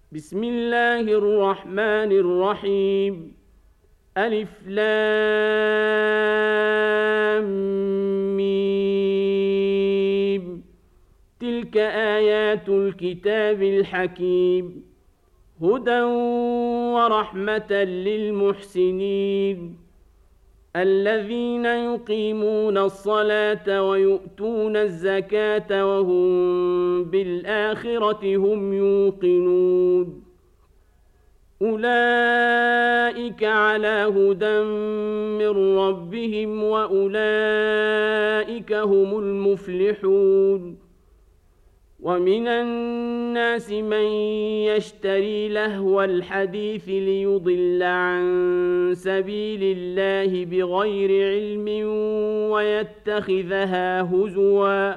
بسم الله الرحمن الرحيم. ألف لام ميم. تلك آيات الكتاب الحكيم، هدى ورحمة للمحسنين الذين يقيمون الصلاة ويؤتون الزكاة وهم بالآخرة هم يوقنون. أولئك على هدى من ربهم وأولئك هم المفلحون. ومن الناس من يشتري لهو الحديث ليضل عن سبيل الله بغير علم ويتخذها هزوا،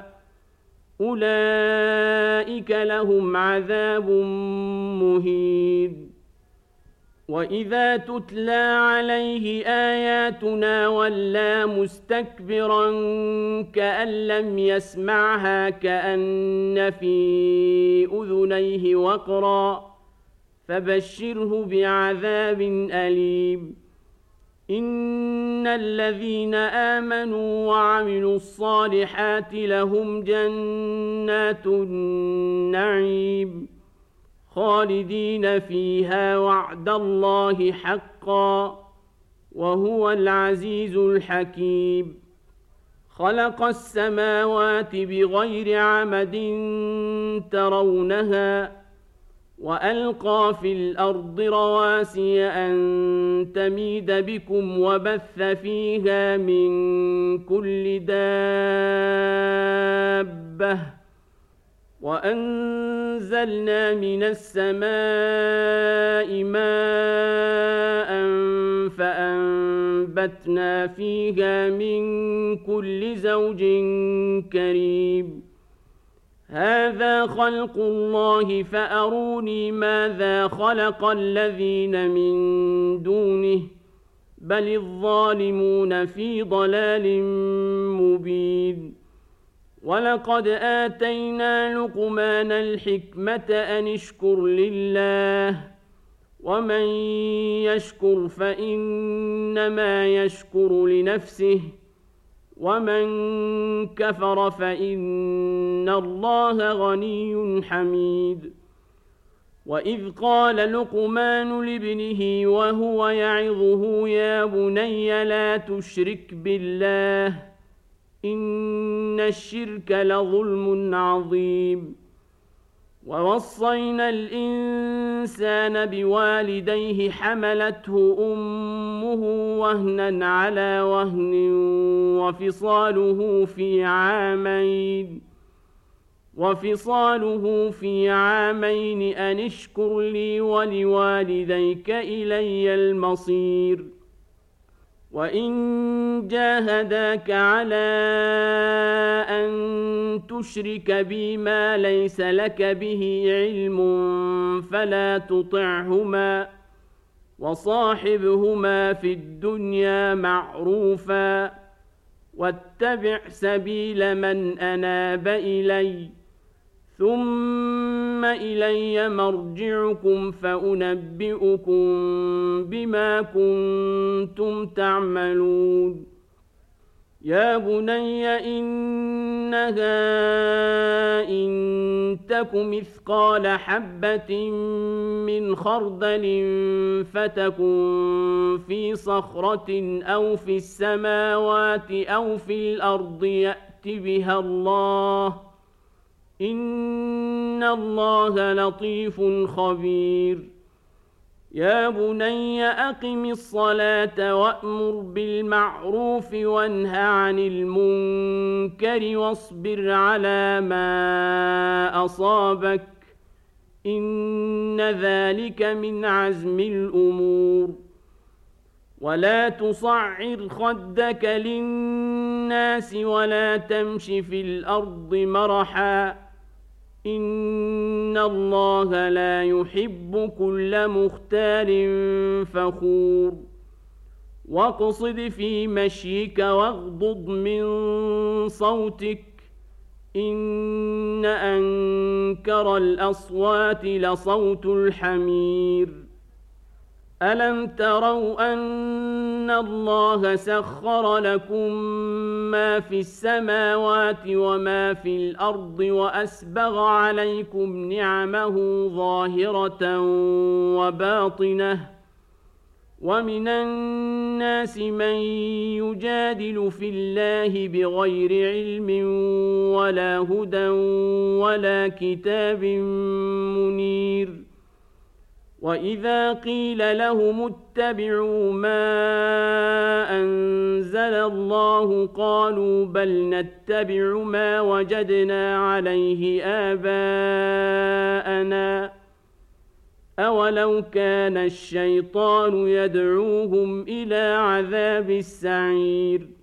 أولئك لهم عذاب مهين. وإذا تتلى عليه آياتنا ولى مستكبرا كأن لم يسمعها كأن في أذنيه وقرا، فبشره بعذاب أليم. إن الذين آمنوا وعملوا الصالحات لهم جنات النعيم خالدين فيها وعد الله حقا، وهو العزيز الحكيم. خلق السماوات بغير عمد ترونها وألقى في الأرض رواسي أن تميد بكم وبث فيها من كل دابة وأنزلنا من السماء ماء فأنبتنا فيها من كل زوج كريم. هذا خلق الله فأروني ماذا خلق الذين من دونه بل الظالمون في ضلال مبين. ولقد آتينا لقمان الحكمة أن اشكر لله ومن يشكر فإنما يشكر لنفسه ومن كفر فإن الله غني حميد. وإذ قال لقمان لابنه وهو يعظه يا بني لا تشرك بالله إن الشرك لظلم عظيم. ووصينا الإنسان بوالديه حملته أمه وهنا على وهن وفصاله في عامين أن اشكر لي ولوالديك إلي المصير. وإن جاهداك على أن تشرك بي ما ليس لك به علم فلا تطعهما وصاحبهما في الدنيا معروفا واتبع سبيل من أناب إلي ثم إلي مرجعكم فأنبئكم بما كنتم تعملون. يا بني إنها إن تك مثقال حبة من خردل فتكن في صخرة أو في السماوات أو في الأرض يأت بها الله إن الله لطيف خبير. يا بني أقم الصلاة وأمر بالمعروف وانه عن المنكر واصبر على ما أصابك إن ذلك من عزم الأمور. ولا تصعر خدك للناس ولا تمش في الأرض مرحا إن الله لا يحب كل مختال فخور. واقصد في مشيك واغضض من صوتك إن أنكر الأصوات لصوت الحمير ألم تروا أن الله سخر لكم ما في السماوات وما في الأرض وأسبغ عليكم نعمه ظاهرة وباطنة ومن الناس من يجادل في الله بغير علم ولا هدى ولا كتاب منير وإذا قيل لهم اتبعوا ما أنزل الله قالوا بل نتبع ما وجدنا عليه آباءنا أولو كان الشيطان يدعوهم إلى عذاب السعير